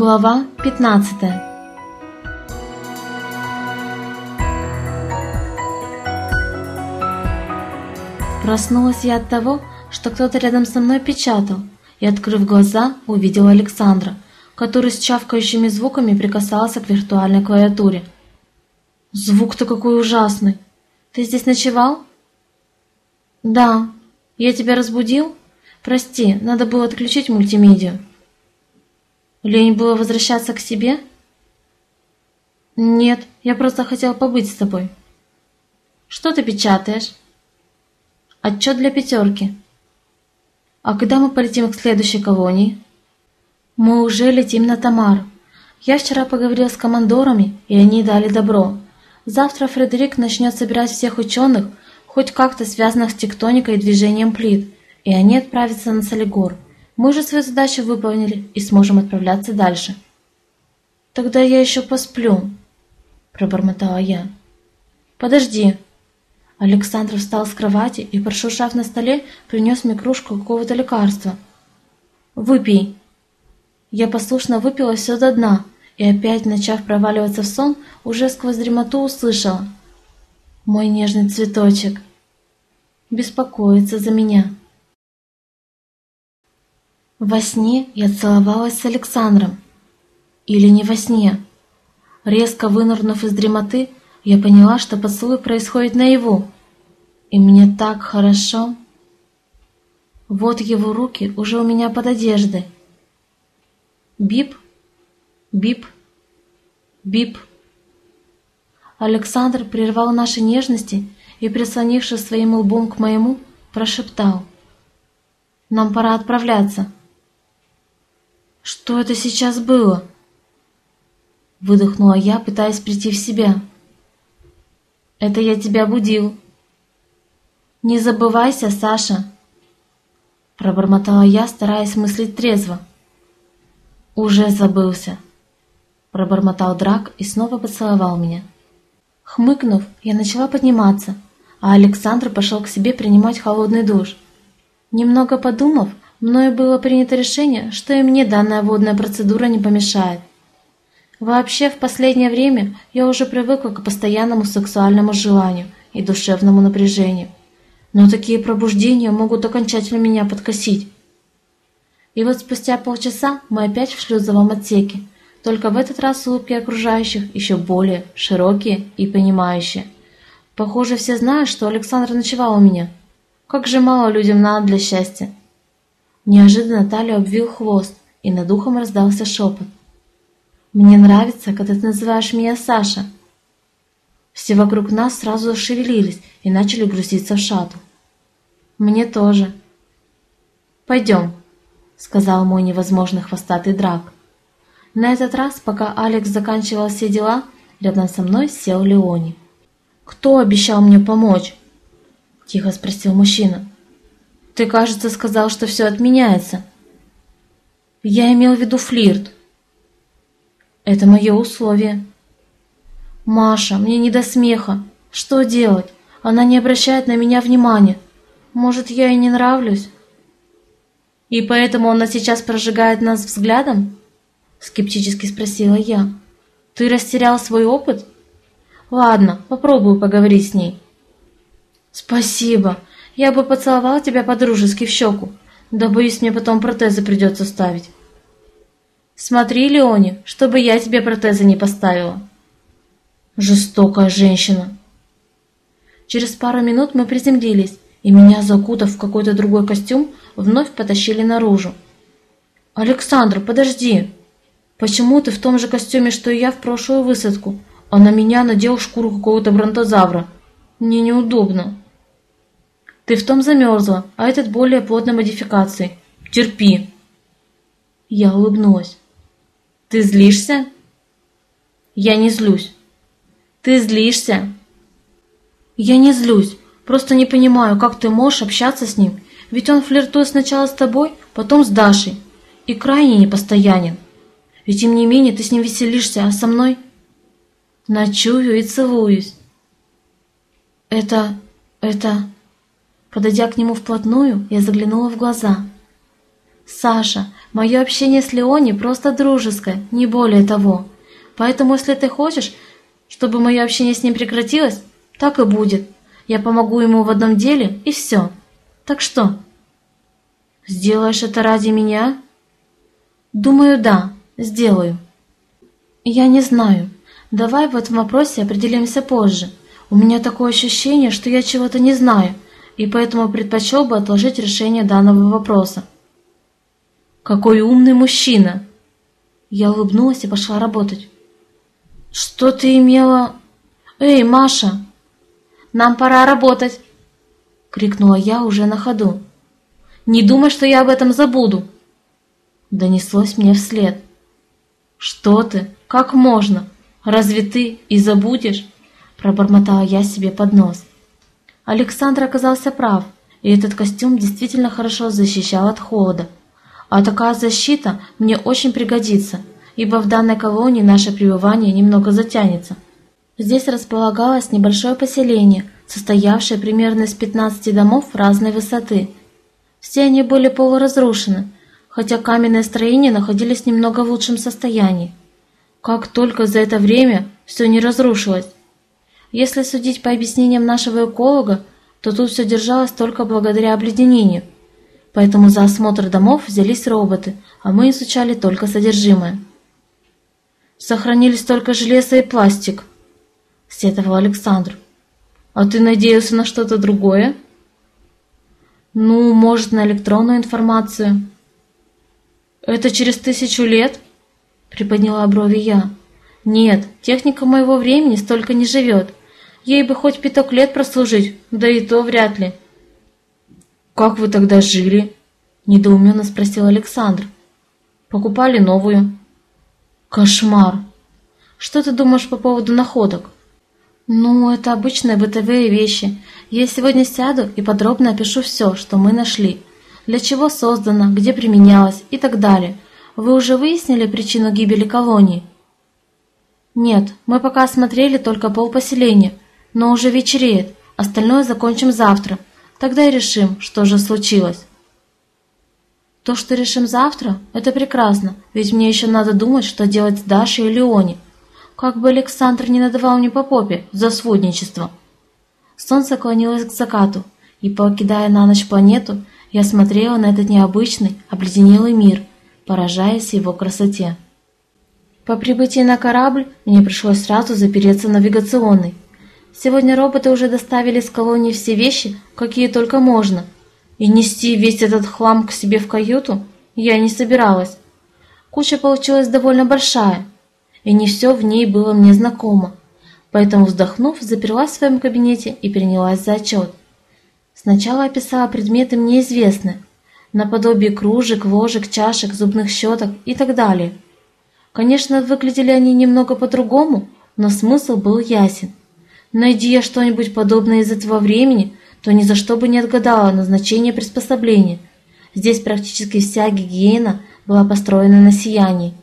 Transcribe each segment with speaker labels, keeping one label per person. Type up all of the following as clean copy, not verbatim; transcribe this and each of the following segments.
Speaker 1: Глава 15. Проснулась я от того, что кто-то рядом со мной печатал, и, открыв глаза, увидела Александра, который с чавкающими звуками прикасался к виртуальной клавиатуре. «Звук-то какой ужасный! Ты здесь ночевал?» «Да. Я тебя разбудил? Прости, надо было отключить мультимедиа». «Лень было возвращаться к себе?» «Нет, я просто хотел побыть с тобой». «Что ты печатаешь?» «Отчет для пятерки». «А когда мы полетим к следующей колонии?» «Мы уже летим на Тамар. Я вчера поговорил с командорами, и они дали добро. Завтра Фредерик начнет собирать всех ученых, хоть как-то связанных с тектоникой и движением плит, и они отправятся на Солигор. Мы уже свою задачу выполнили и сможем отправляться дальше». «Тогда я еще посплю», — пробормотала я. «Подожди». Александр встал с кровати и, прошуршав на столе, принес мне кружку какого-то лекарства. «Выпей». Я послушно выпила все до дна, и опять, начав проваливаться в сон, уже сквозь дремоту услышала: «Мой нежный цветочек беспокоится за меня». Во сне я целовалась с Александром. Или не во сне. Резко вынырнув из дремоты, я поняла, что поцелуй происходит наяву. И мне так хорошо. Вот его руки уже у меня под одеждой. Бип, бип, бип. Александр прервал наши нежности и, прислонившись своим лбом к моему, прошептал: «Нам пора отправляться». «Что это сейчас было?» Выдохнула я, пытаясь прийти в себя. «Это я тебя будил». «Не забывайся, Саша», пробормотала я, стараясь мыслить трезво. «Уже забылся», пробормотал Драк и снова поцеловал меня. Хмыкнув, я начала подниматься, а Александр пошел к себе принимать холодный душ. Немного подумав, мною было принято решение, что и мне данная водная процедура не помешает. Вообще, в последнее время я уже привыкла к постоянному сексуальному желанию и душевному напряжению, но такие пробуждения могут окончательно меня подкосить. И вот спустя полчаса мы опять в шлюзовом отсеке, только в этот раз улыбки окружающих еще более широкие и понимающие. Похоже, все знают, что Александр ночевал у меня. Как же мало людям надо для счастья. Неожиданно талию обвил хвост, и над ухом раздался шепот: «Мне нравится, когда ты называешь меня Саша». Все вокруг нас сразу зашевелились и начали грузиться в шаттл. «Мне тоже». «Пойдем», — сказал мой невозможно хвостатый Драк. На этот раз, пока Алекс заканчивал все дела, рядом со мной сел Леони. «Кто обещал мне помочь?» — тихо спросил мужчина. «Ты, кажется, сказал, что все отменяется». «Я имел в виду флирт». «Это мое условие». «Маша, мне не до смеха. Что делать? Она не обращает на меня внимания. Может, я ей не нравлюсь?» «И поэтому она сейчас прожигает нас взглядом?» — скептически спросила я. «Ты растерял свой опыт? Ладно, попробую поговорить с ней». «Спасибо. Я бы поцеловал тебя по-дружески в щеку. Да, боюсь, мне потом протезы придется ставить». «Смотри, Леони, чтобы я тебе протезы не поставила». Жестокая женщина. Через пару минут мы приземлились, и меня, закутав в какой-то другой костюм, вновь потащили наружу. «Александр, подожди! Почему ты в том же костюме, что и я в прошлую высадку, а на меня надел шкуру какого-то бронтозавра? Мне неудобно». «Ты в том замерзла, а этот более плотной модификации. Терпи». Я улыбнулась. «Ты злишься?» «Я не злюсь». «Ты злишься?» «Я не злюсь, просто не понимаю, как ты можешь общаться с ним, ведь он флиртует сначала с тобой, потом с Дашей, и крайне непостоянен. И тем не менее ты с ним веселишься, а со мной ночую и целуюсь». Это... Подойдя к нему вплотную, я заглянула в глаза. «Саша, Мое общение с Леони просто дружеское, не более того. Поэтому, если ты хочешь, чтобы мое общение с ним прекратилось, так и будет. Я помогу ему в одном деле, и все. Так что? Сделаешь это ради меня? Думаю, да, сделаю. Я не знаю. Давай в этом вопросе определимся позже. У меня такое ощущение, что я чего-то не знаю, и поэтому предпочел бы отложить решение данного вопроса. Какой умный мужчина! Я улыбнулась и пошла работать. Что ты имела... Эй, Маша! Нам пора работать! Крикнула я уже на ходу. Не думай, что я об этом забуду! Донеслось мне вслед. Что ты? Как можно? Разве ты и забудешь? Пробормотала я себе под нос. Александр оказался прав, и этот костюм действительно хорошо защищал от холода. А такая защита мне очень пригодится, ибо в данной колонии наше пребывание немного затянется. Здесь располагалось небольшое поселение, состоявшее примерно из 15 домов разной высоты. Все они были полуразрушены, хотя каменные строения находились немного в лучшем состоянии. Как только за это время все не разрушилось. Если судить по объяснениям нашего эколога, то тут все держалось только благодаря обледенению. Поэтому за осмотр домов взялись роботы, а мы изучали только содержимое. «Сохранились только железо и пластик», — сетовал Александр. «А ты надеялся на что-то другое?» «Ну, может, на электронную информацию». «Это через 1000 лет?» — приподняла брови я. «Нет, техника моего времени столько не живет. Ей бы хоть 5 лет прослужить, да и то вряд ли». «Как вы тогда жили?» – недоуменно спросил Александр. «Покупали новую». «Кошмар! Что ты думаешь по поводу находок?» «Ну, это обычные бытовые вещи. Я сегодня сяду и подробно опишу все, что мы нашли. Для чего создано, где применялось и так далее. Вы уже выяснили причину гибели колонии?» «Нет, мы пока осмотрели только полпоселения, но уже вечереет, остальное закончим завтра. Тогда и решим, что же случилось». «То, что решим завтра, это прекрасно, ведь мне еще надо думать, что делать с Дашей и Леони. Как бы Александр не надавал мне по попе за сводничество». Солнце клонилось к закату, и, покидая на ночь планету, я смотрела на этот необычный, обледенелый мир, поражаясь его красоте. По прибытии на корабль мне пришлось сразу запереться в навигационной. Сегодня роботы уже доставили с колонии все вещи, какие только можно, и нести весь этот хлам к себе в каюту я не собиралась. Куча получилась довольно большая, и не все в ней было мне знакомо, поэтому, вздохнув, заперлась в своем кабинете и принялась за отчет. Сначала описала предметы мне известные, наподобие кружек, ложек, чашек, зубных щеток и так далее. Конечно, выглядели они немного по-другому, но смысл был ясен. Найди я что-нибудь подобное из этого времени, то ни за что бы не отгадала назначение приспособления. Здесь практически вся гигиена была построена на сиянии.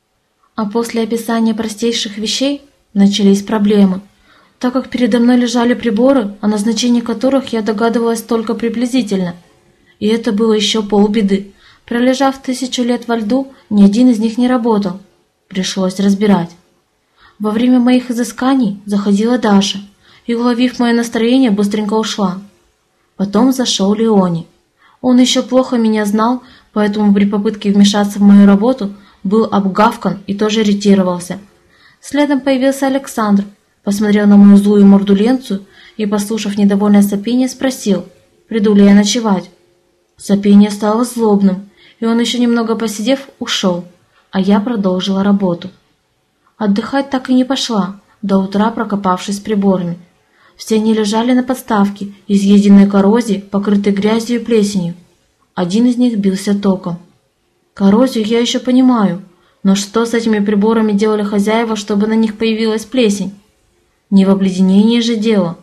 Speaker 1: А после описания простейших вещей начались проблемы, так как передо мной лежали приборы, о назначении которых я догадывалась только приблизительно. И это было еще полбеды. Пролежав 1000 лет во льду, ни один из них не работал. Пришлось разбирать. Во время моих изысканий заходила Даша и, уловив мое настроение, быстренько ушла. Потом зашел Леони. Он еще плохо меня знал, поэтому при попытке вмешаться в мою работу был обгавкан и тоже ретировался. Следом появился Александр, посмотрел на мою злую мордуленцию и, послушав недовольное сопение, спросил, приду ли я ночевать. Сопение стало злобным, и он, еще немного посидев, ушел, а я продолжила работу. Отдыхать так и не пошла, до утра прокопавшись приборами. Все они лежали на подставке, изъеденной коррозией, покрытой грязью и плесенью. Один из них бился током. Коррозию я еще понимаю, но что с этими приборами делали хозяева, чтобы на них появилась плесень? Не в обледенении же дело.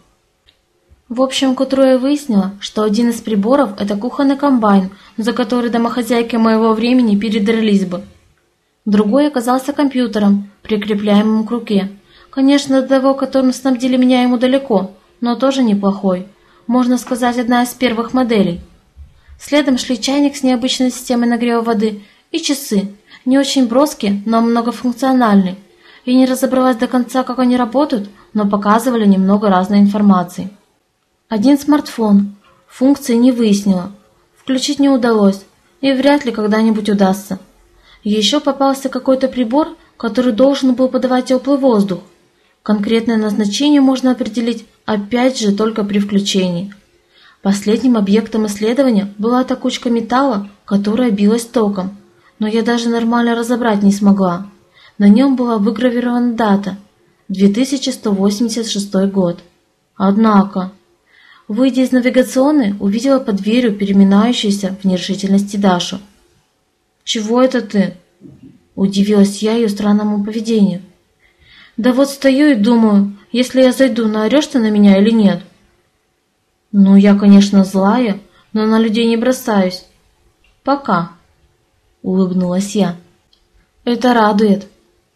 Speaker 1: В общем, к утру я выяснила, что один из приборов – это кухонный комбайн, за который домохозяйки моего времени передрались бы. Другой оказался компьютером, прикрепляемым к руке. Конечно, до того, которым снабдили меня, ему далеко, но тоже неплохой. Можно сказать, одна из первых моделей. Следом шли чайник с необычной системой нагрева воды и часы, не очень броские, но многофункциональные. Я не разобралась до конца, как они работают, но показывали немного разной информации. Один смартфон, функции не выяснила, включить не удалось и вряд ли когда-нибудь удастся. Еще попался какой-то прибор, который должен был подавать теплый воздух. Конкретное назначение можно определить опять же только при включении. Последним объектом исследования была та кучка металла, которая билась током, но я даже нормально разобрать не смогла. На нем была выгравирована дата – 2186 год. Однако, выйдя из навигационной, увидела под дверью переминающуюся в нерешительности Дашу. «Чего это ты?» – удивилась я ее странному поведению. «Да вот стою и думаю, если я зайду, наорешь ты на меня или нет?» «Ну, я, конечно, злая, но на людей не бросаюсь. Пока», – улыбнулась я. «Это радует.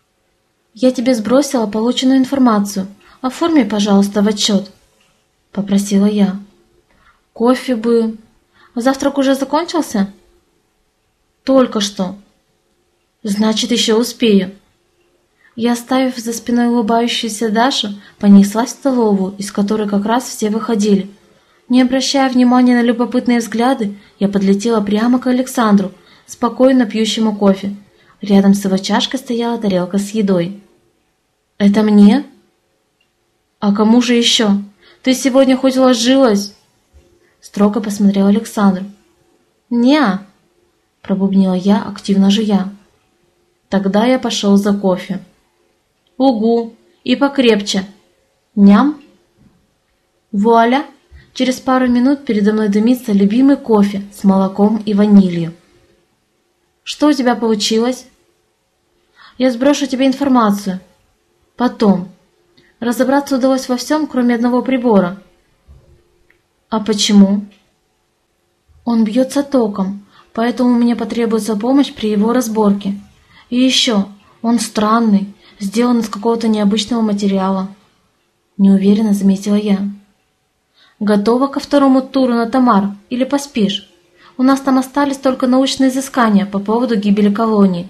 Speaker 1: Я тебе сбросила полученную информацию. Оформи, пожалуйста, в отчет», – попросила я. «Кофе бы. Завтрак уже закончился?» «Только что». «Значит, еще успею». Я, оставив за спиной улыбающуюся Дашу, понеслась в столовую, из которой как раз все выходили. Не обращая внимания на любопытные взгляды, я подлетела прямо к Александру, спокойно пьющему кофе. Рядом с его чашкой стояла тарелка с едой. «Это мне?» «А кому же еще? Ты сегодня хоть ложилась?» Строго посмотрел Александр. «Не-а», пробубнила я, активно жуя. Тогда я пошел за кофе. «Угу, и покрепче. Ням!» Вуаля! Через пару минут передо мной дымится любимый кофе с молоком и ванилью. «Что у тебя получилось?» «Я сброшу тебе информацию. Потом. Разобраться удалось во всем, кроме одного прибора». «А почему?» «Он бьется током, поэтому мне потребуется помощь при его разборке. И еще, он странный, сделан из какого-то необычного материала», – неуверенно заметила я. «Готова ко второму туру на Тамар или поспишь? У нас там остались только научные изыскания по поводу гибели колонии».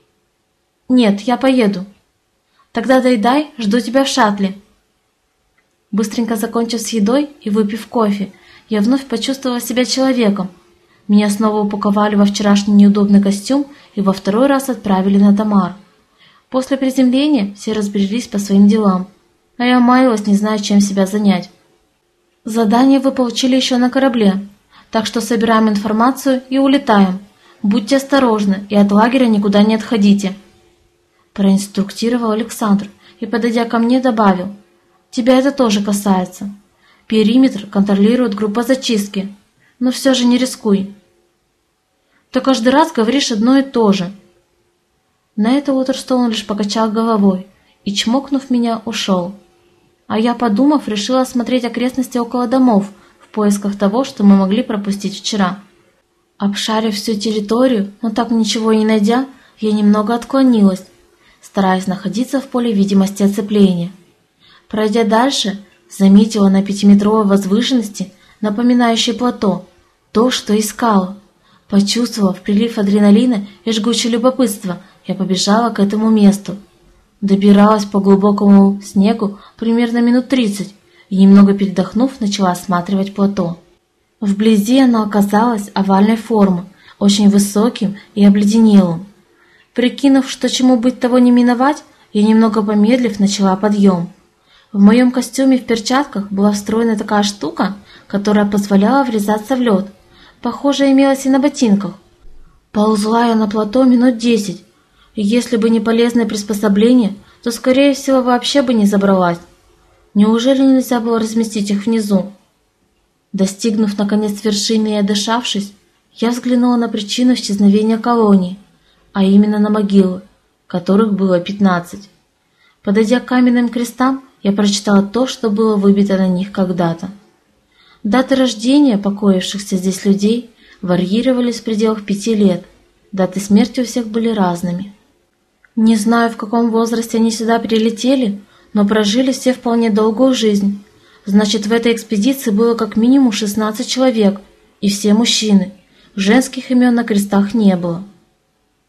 Speaker 1: «Нет, я поеду». «Тогда доедай, жду тебя в шаттле». Быстренько закончив с едой и выпив кофе, я вновь почувствовала себя человеком. Меня снова упаковали во вчерашний неудобный костюм и во второй раз отправили на Тамар. После приземления все разбрелись по своим делам, а я маялась, не зная, чем себя занять. Задание вы получили еще на корабле, так что собираем информацию и улетаем. Будьте осторожны и от лагеря никуда не отходите. Проинструктировал Александр и, подойдя ко мне, добавил: «Тебя это тоже касается. Периметр контролирует группа зачистки, но все же не рискуй». «Ты каждый раз говоришь одно и то же». На это Уотерстоун лишь покачал головой и, чмокнув меня, ушел. А я, подумав, решила осмотреть окрестности около домов в поисках того, что мы могли пропустить вчера. Обшарив всю территорию, но так ничего и не найдя, я немного отклонилась, стараясь находиться в поле видимости оцепления. Пройдя дальше, заметила на 5-метровой возвышенности, напоминающей плато, то, что искала. Почувствовав прилив адреналина и жгучее любопытство, я побежала к этому месту. Добиралась по глубокому снегу примерно минут 30 и, немного передохнув, начала осматривать плато. Вблизи оно оказалось овальной формы, очень высоким и обледенелым. Прикинув, что чему быть того не миновать, я, немного помедлив, начала подъем. В моем костюме и в перчатках была встроена такая штука, которая позволяла врезаться в лед. Похоже, имелась и на ботинках. Ползла я на плато минут 10, и если бы не полезное приспособление, то, скорее всего, вообще бы не забралась. Неужели нельзя было разместить их внизу? Достигнув, наконец, вершины и отдышавшись, я взглянула на причину исчезновения колонии, а именно на могилы, которых было 15. Подойдя к каменным крестам, я прочитала то, что было выбито на них когда-то. Даты рождения покоившихся здесь людей варьировались в пределах 5 лет, даты смерти у всех были разными. Не знаю, в каком возрасте они сюда прилетели, но прожили все вполне долгую жизнь. Значит, в этой экспедиции было как минимум 16 человек, и все мужчины. Женских имен на крестах не было.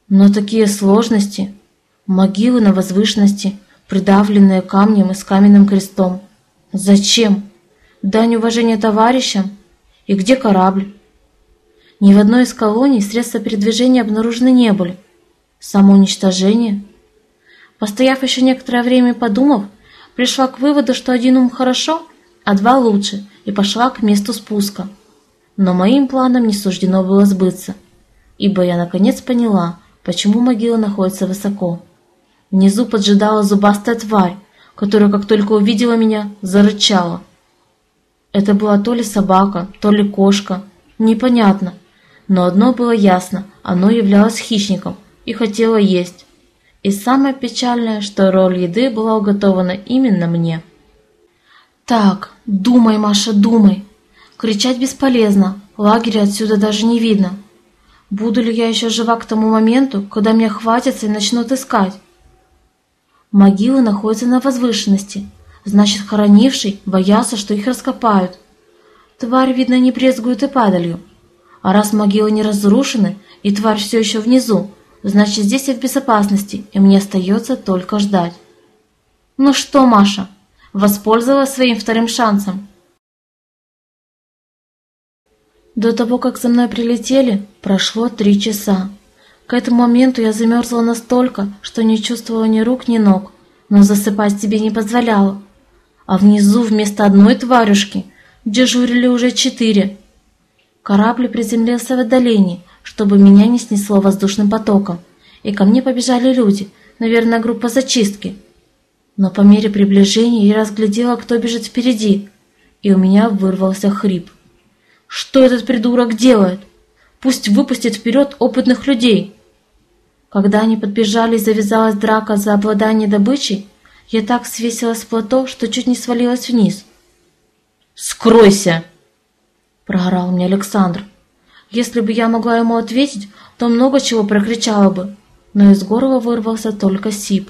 Speaker 1: Но такие сложности, могилы на возвышенности, придавленные камнем и с каменным крестом. Зачем? Дань уважения товарищам? И где корабль? Ни в одной из колоний средства передвижения обнаружены не были. Самоуничтожение? Постояв еще некоторое время и подумав, пришла к выводу, что один ум хорошо, а два лучше, и пошла к месту спуска. Но моим планам не суждено было сбыться, ибо я наконец поняла, почему могила находится высоко. Внизу поджидала зубастая тварь, которая, как только увидела меня, зарычала. Это была то ли собака, то ли кошка, непонятно. Но одно было ясно, оно являлось хищником и хотело есть. И самое печальное, что роль еды была уготована именно мне. «Так, думай, Маша, думай. Кричать бесполезно, лагеря отсюда даже не видно. Буду ли я еще жива к тому моменту, когда меня хватятся и начнут искать? Могилы находятся на возвышенности, значит, хоронивший боялся, что их раскопают. Тварь, видно, не брезгует и падалью. А раз могилы не разрушены, и тварь все еще внизу, значит, здесь я в безопасности, и мне остается только ждать. Ну что, Маша, воспользовалась своим вторым шансом?» До того, как за мной прилетели, прошло 3 часа. К этому моменту я замерзла настолько, что не чувствовала ни рук, ни ног, но засыпать себе не позволяла. А внизу вместо одной тварюшки дежурили уже 4. Корабль приземлился в отдалении, чтобы меня не снесло воздушным потоком, и ко мне побежали люди, наверное, группа зачистки. Но по мере приближения я разглядела, кто бежит впереди, и у меня вырвался хрип. Что этот придурок делает? Пусть выпустит вперед опытных людей. Когда они подбежали и завязалась драка за обладание добычей, я так свесилась в плато, что чуть не свалилась вниз. «Скройся!» — прогорал мне Александр. Если бы я могла ему ответить, то много чего прокричала бы, но из горла вырвался только сип.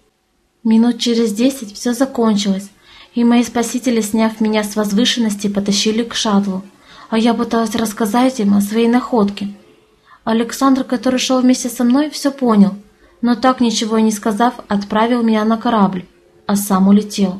Speaker 1: Минут через 10 все закончилось, и мои спасители, сняв меня с возвышенности, потащили к шаттлу, а я пыталась рассказать им о своей находке. Александр, который шел вместе со мной, все понял, но так ничего и не сказав, отправил меня на корабль, а сам улетел.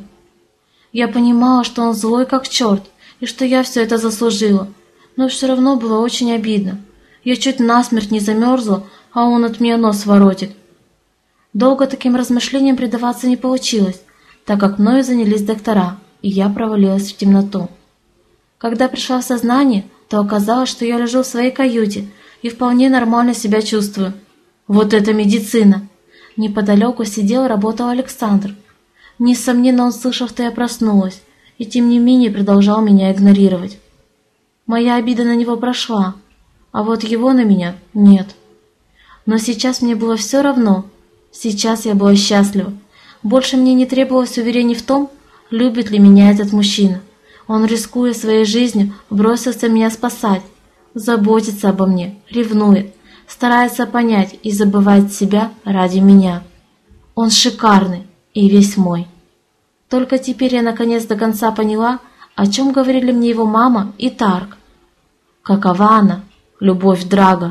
Speaker 1: Я понимала, что он злой как черт, и что я все это заслужила, но все равно было очень обидно. Я чуть насмерть не замерзла, а он от меня нос воротит. Долго таким размышлениям предаваться не получилось, так как мною занялись доктора, и я провалилась в темноту. Когда пришла в сознание, то оказалось, что я лежу в своей каюте и вполне нормально себя чувствую. Вот это медицина! Неподалеку сидел и работал Александр. Несомненно, он слышал, что я проснулась, и тем не менее продолжал меня игнорировать. Моя обида на него прошла, а вот его на меня нет. Но сейчас мне было все равно. Сейчас я была счастлива. Больше мне не требовалось уверений в том, любит ли меня этот мужчина. Он, рискуя своей жизнью, бросился меня спасать, заботится обо мне, ревнует, старается понять и забывает себя ради меня. Он шикарный и весь мой. Только теперь я наконец до конца поняла, о чем говорили мне его мама и Тарк. Какова она, любовь Драга?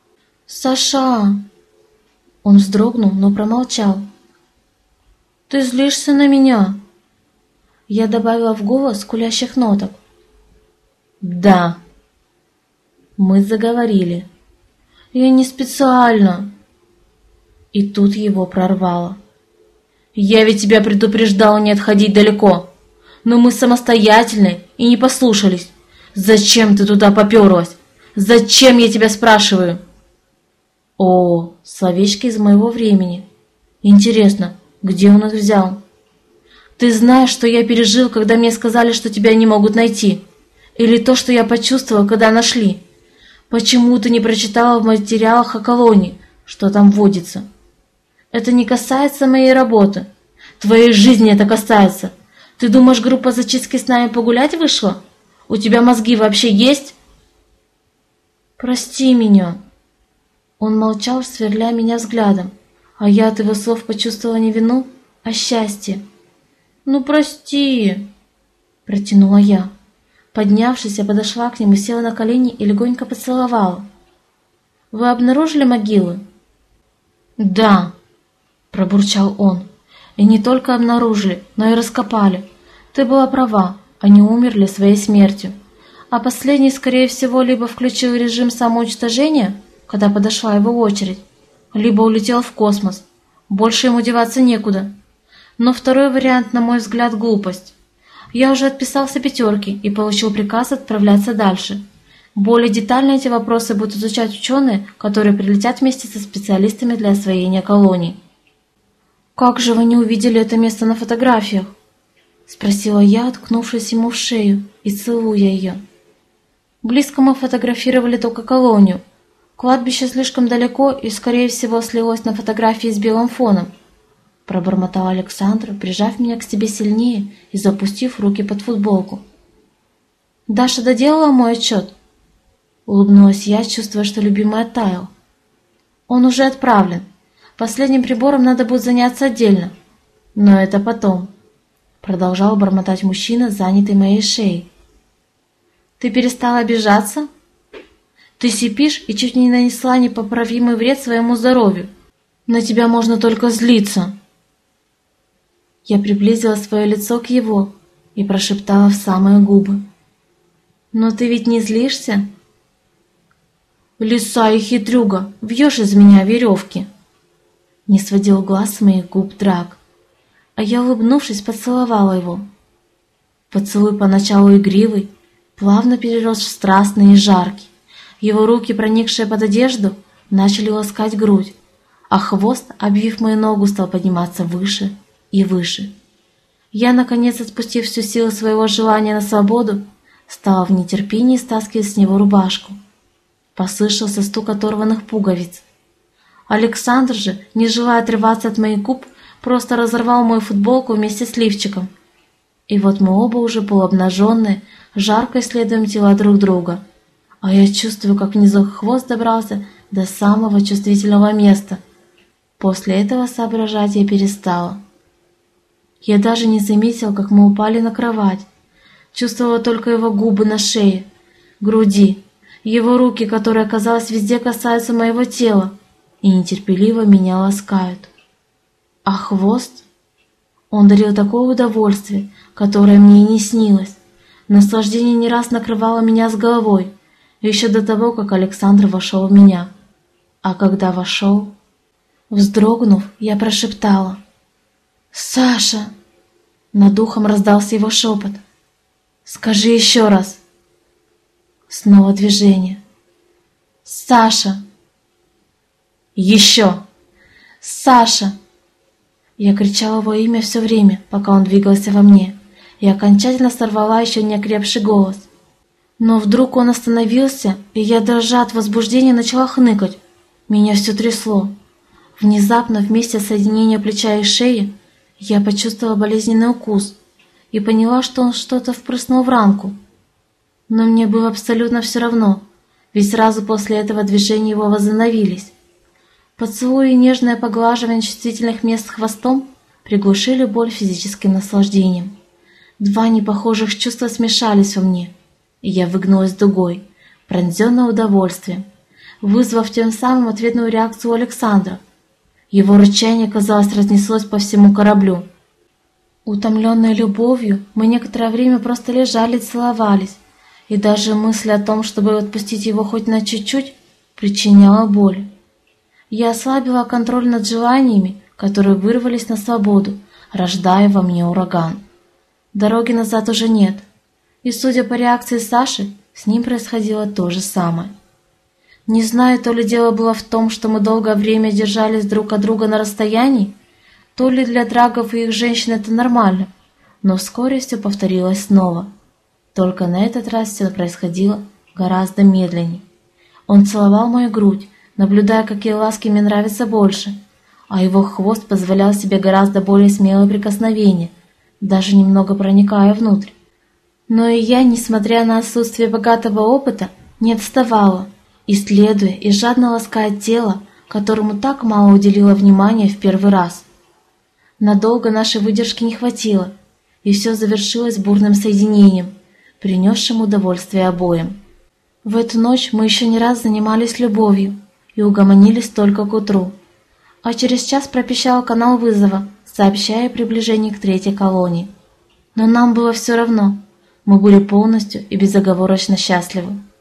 Speaker 1: «Саша!» Он вздрогнул, но промолчал. «Ты злишься на меня?» Я добавила в голос скулящих ноток. «Да». Мы заговорили. «Я не специально». И тут его прорвало. «Я ведь тебя предупреждал не отходить далеко, но мы самостоятельные и не послушались. Зачем ты туда поперлась? Зачем, я тебя спрашиваю?» О, словечки из моего времени. Интересно, где он их взял? Ты знаешь, что я пережил, когда мне сказали, что тебя не могут найти? Или то, что я почувствовал, когда нашли? Почему ты не прочитала в материалах о колонии, что там водится? Это не касается моей работы. Твоей жизни это касается. Ты думаешь, группа зачистки с нами погулять вышла? У тебя мозги вообще есть? Прости меня. Он молчал, сверля меня взглядом, а я от его слов почувствовала не вину, а счастье. «Ну, прости!» – протянула я. Поднявшись, я подошла к нему, села на колени и легонько поцеловала. «Вы обнаружили могилы?» «Да», — пробурчал он, — «и не только обнаружили, но и раскопали. Ты была права, они умерли своей смертью. А последний, скорее всего, либо включил режим самоуничтожения, когда подошла его очередь, либо улетел в космос. Больше ему деваться некуда. Но второй вариант, на мой взгляд, глупость. Я уже отписался 5 и получил приказ отправляться дальше. Более детально эти вопросы будут изучать ученые, которые прилетят вместе со специалистами для освоения колоний». «Как же вы не увидели это место на фотографиях?» — спросила я, уткнувшись ему в шею и целуя ее. «Близко мы фотографировали только колонию. Кладбище слишком далеко и, скорее всего, слилось на фотографии с белым фоном», — пробормотал Александр, прижав меня к себе сильнее и запустив руки под футболку. «Даша доделала мой отчет?» Улыбнулась я, чувствуя, что любимый оттаял. «Он уже отправлен. Последним прибором надо будет заняться отдельно. Но это потом», — продолжал бормотать мужчина, занятый моей шеей. «Ты перестала обижаться? Ты сипишь и чуть не нанесла непоправимый вред своему здоровью. На тебя можно только злиться». Я приблизила свое лицо к его и прошептала в самые губы: «Но ты ведь не злишься?» «Лиса и хитрюга, вьешь из меня веревки!» Не сводил глаз с моих губ Драк, а я, улыбнувшись, поцеловала его. Поцелуй поначалу игривый, плавно перерос в страстный и жаркий. Его руки, проникшие под одежду, начали ласкать грудь, а хвост, обвив мою ногу, стал подниматься выше и выше. Я, наконец, отпустив всю силу своего желания на свободу, стала в нетерпении стаскивать с него рубашку. Послышался стук оторванных пуговиц. Александр же, не желая отрываться от моих губ, просто разорвал мою футболку вместе с лифчиком. И вот мы оба уже полуобнаженные, жарко исследуем тела друг друга. А я чувствую, как внизу хвост добрался до самого чувствительного места. После этого соображать я перестала. Я даже не заметила, как мы упали на кровать. Чувствовала только его губы на шее, груди, его руки, которые, казалось, везде касаются моего тела и нетерпеливо меня ласкают. А хвост? Он дарил такое удовольствие, которое мне и не снилось. Наслаждение не раз накрывало меня с головой, еще до того, как Александр вошел в меня. А когда вошел, вздрогнув, я прошептала: «Саша!» Над ухом раздался его шепот: «Скажи еще раз!» Снова движение: «Саша!» «Еще! Саша!» Я кричала его имя все время, пока он двигался во мне, и окончательно сорвала еще не окрепший голос. Но вдруг он остановился, и я, дрожа от возбуждения, начала хныкать. Меня все трясло. Внезапно, вместе соединения плеча и шеи, я почувствовала болезненный укус и поняла, что он что-то впрыснул в ранку. Но мне было абсолютно все равно, ведь сразу после этого движения его возобновились. Поцелуи и нежное поглаживание чувствительных мест хвостом приглушили боль физическим наслаждением. Два непохожих чувства смешались во мне, и я выгнулась дугой, пронзенная удовольствием, вызвав тем самым ответную реакцию у Александра. Его рычание, казалось, разнеслось по всему кораблю. Утомленные любовью, мы некоторое время просто лежали и целовались, и даже мысль о том, чтобы отпустить его хоть на чуть-чуть, причиняла боль. Я ослабила контроль над желаниями, которые вырвались на свободу, рождая во мне ураган. Дороги назад уже нет, и, судя по реакции Саши, с ним происходило то же самое. Не знаю, то ли дело было в том, что мы долгое время держались друг от друга на расстоянии, то ли для драгов и их женщин это нормально, но вскоре все повторилось снова. Только на этот раз все происходило гораздо медленнее. Он целовал мою грудь, наблюдая, какие ласки мне нравятся больше, а его хвост позволял себе гораздо более смелые прикосновения, даже немного проникая внутрь. Но и я, несмотря на отсутствие богатого опыта, не отставала, исследуя и жадно лаская тело, которому так мало уделила внимания в первый раз. Надолго нашей выдержки не хватило, и все завершилось бурным соединением, принесшим удовольствие обоим. В эту ночь мы еще не раз занимались любовью и угомонились только к утру. а через час пропищал канал вызова, сообщая о приближении к третьей колонии. Но нам было все равно, мы были полностью и безоговорочно счастливы.